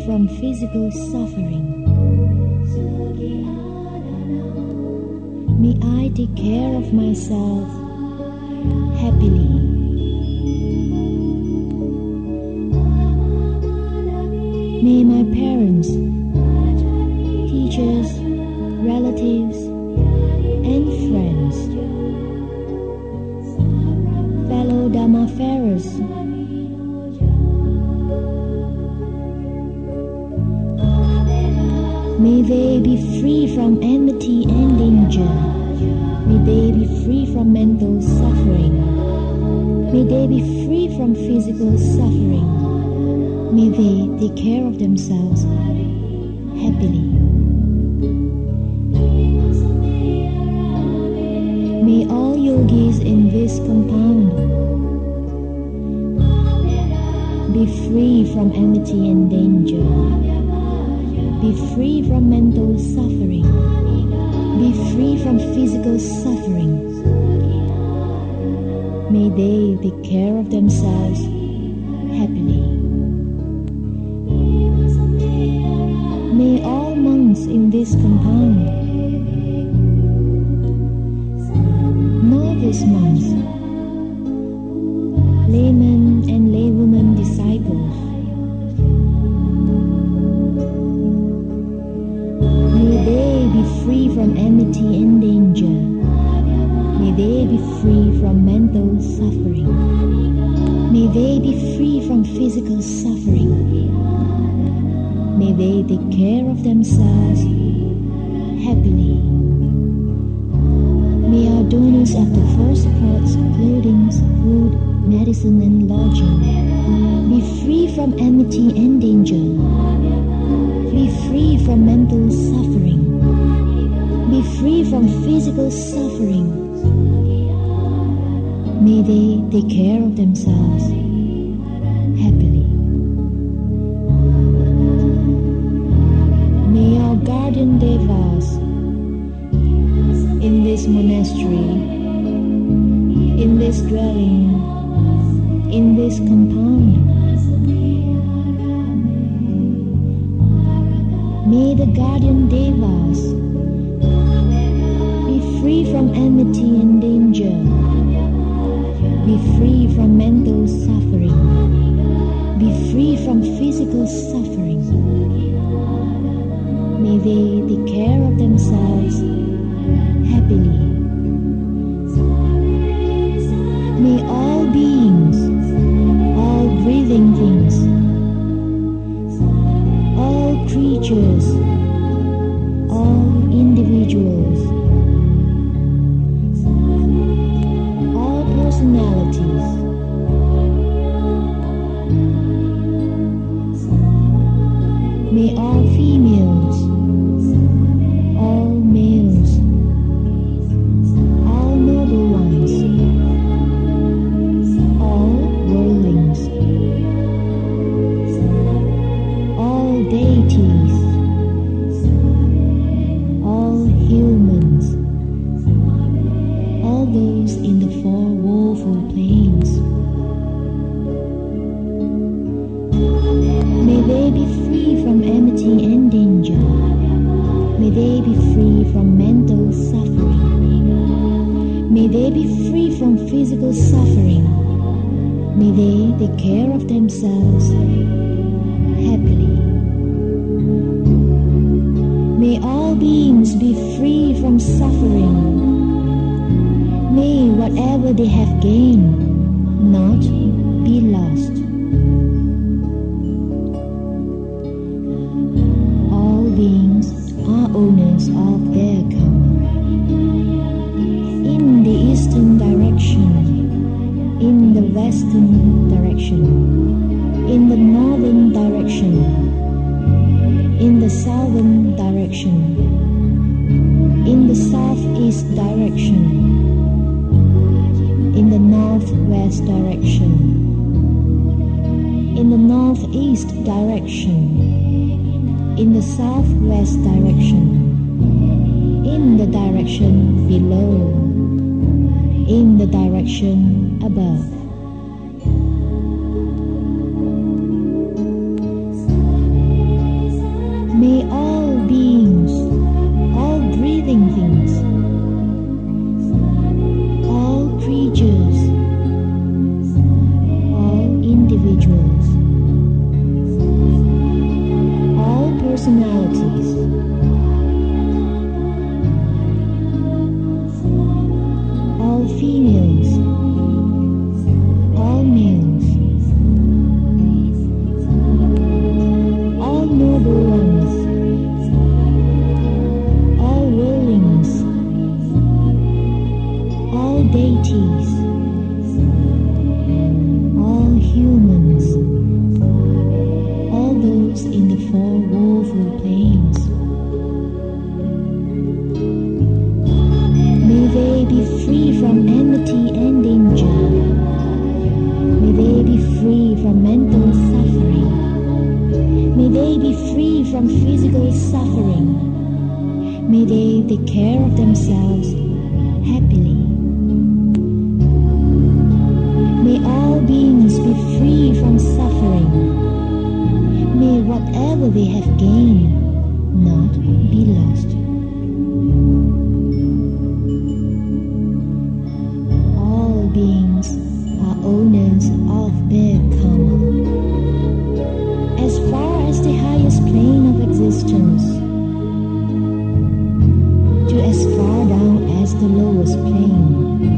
from physical suffering. May I take care of myself happily. May my parents, teachers, relatives, and friends, fellow Dhammafarers, may they be free from enmity and danger. May they be free from mental suffering. May they be free from physical suffering. May they take care of themselves happily. May all yogis in this compound be free from enmity and danger. Be free from mental suffering. Be free from physical suffering. May they take care of themselves happily. May all monks in this compound, novice monks, laymen and laywomen disciples, may they be free from enmity and danger. May they be free from mental suffering. May they be free from physical suffering. May they take care of themselves happily. May our donors of the first supports, clothing, food, medicine, and lodging be free from enmity and danger. Be free from mental suffering. Be free from physical suffering. May they take care of themselves happily. May our guardian devas in this monastery, in this dwelling, in this compound, may the guardian devas be free from enmity and danger. Be free from mental suffering. Be free from physical suffering. May they take care of themselves happily. May all beings, all breathing things, all creatures, all individuals, all personalities, may all females, all males, all noble ones, all worldlings, all deities, all humans, all those in the four woeful planes, may they be free from enmity and danger. May they be free from mental suffering. May they be free from physical suffering. May they take care of themselves happily. May all beings be free from suffering. May whatever they have gained not be lost. All beings are owners of their karma. In the eastern direction, in the western direction, in the northern direction, in the southern direction, in the southeast direction, in the northwest direction, in the northeast direction, in the southwest direction, in the direction below, in the direction above. deities, all humans, all those in the four woeful planes. May they be free from enmity and danger. May they be free from mental suffering. May they be free from physical suffering. May they take care of themselves happily. May all beings be free from suffering. May whatever they have gained not be lost. All beings are owners of their karma. As far as the highest plane of existence, to as far down as the lowest plane.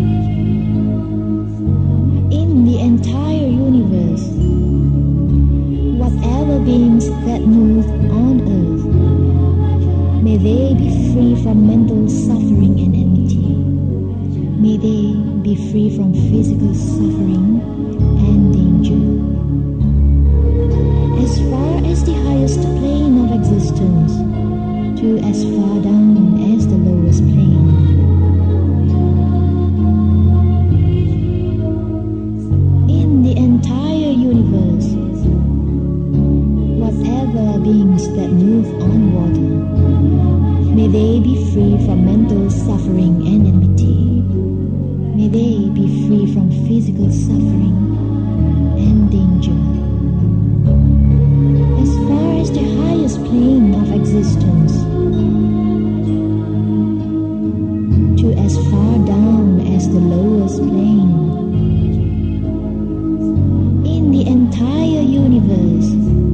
In the entire universe, whatever beings that move on earth, may they be free from mental suffering and enmity. May they be free from physical suffering and danger. As far as the highest plane of existence, to as far down as the lowest plane. In the entire universe, whatever beings that move on water, may they be free from mental suffering and enmity. May they be free from physical suffering and danger. As far as the highest plane of existence, to as far down as the lowest plane. In the entire universe,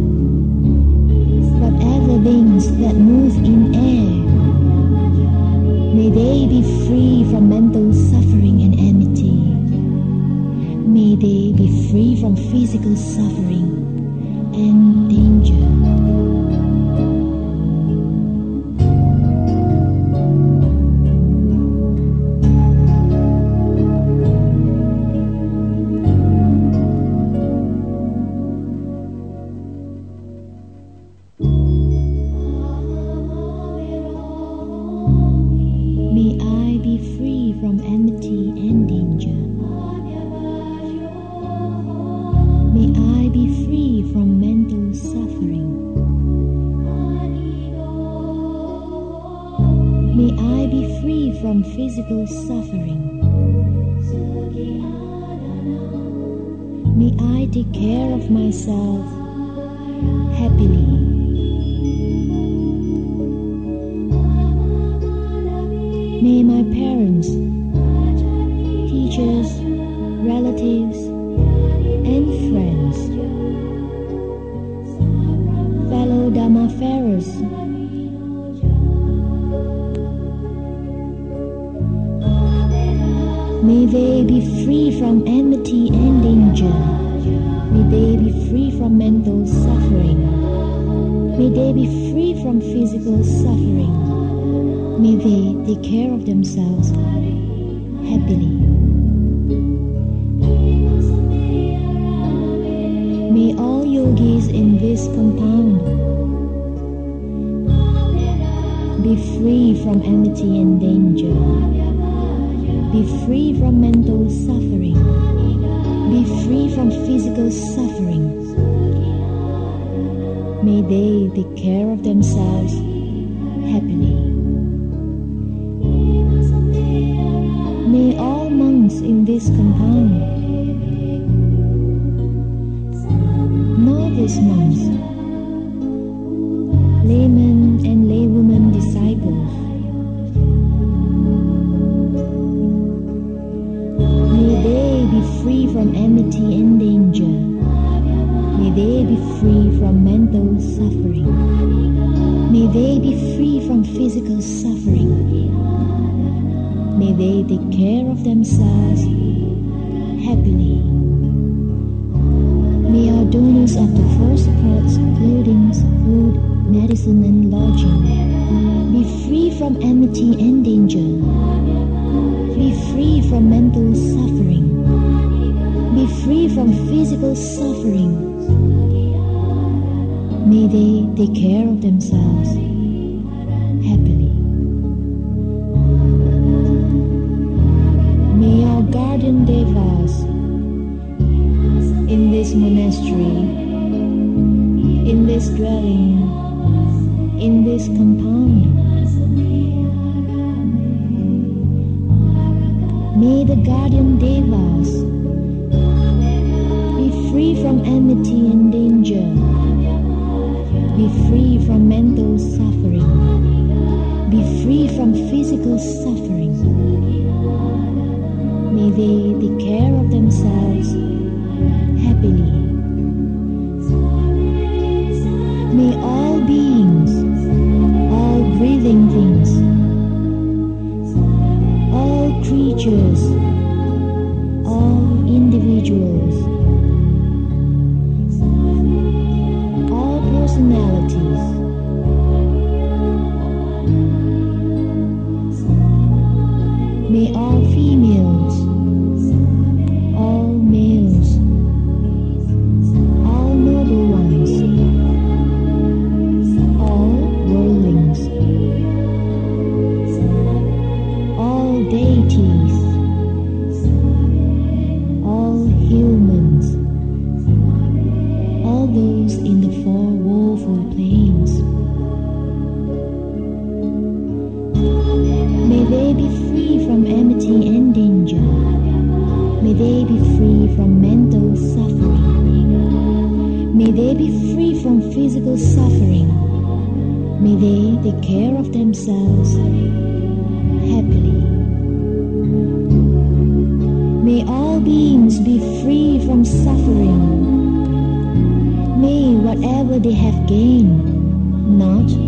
whatever beings that move in air, may they be free from mental suffering and enmity. May they be free from physical suffering and danger. May I be free from enmity and danger. May I be free from mental suffering. May I be free from physical suffering. May I take care of myself happily. May my parents, teachers, relatives, and friends, fellow Dhammafarers, may they be free from enmity and danger. May they be free from mental suffering. May they be free from physical suffering. May they take care of themselves happily. May all yogis in this compound be free from enmity and danger. Be free from mental suffering. Be free from physical suffering. May they take care of themselves happily. May all monks in this compound, novice monks, laymen and laywomen disciples, may they be free from enmity and danger. May they be free from mental suffering. May they be free from physical suffering. May they take care of themselves happily. May our donors of the four supports, clothing, food, medicine, and lodging be free from enmity and danger. Be free from from mental suffering. Be free from physical suffering. May they take care of themselves happily. May our guardian devas in this monastery, in this dwelling, in this compound, may the guardian devas be free from enmity and danger, be free from mental suffering, be free from physical suffering. May they take care of themselves happily. May all beings, all breathing things, all creatures, all individuals, all personalities, may all females, all males, all noble ones, all worldlings, all deities, all humans, all those in the four woeful planes, may they be free from enmity and danger. May they be free from mental suffering. May they be free from physical suffering. May they take care of themselves happily. May all beings be free from suffering. May whatever they have gained not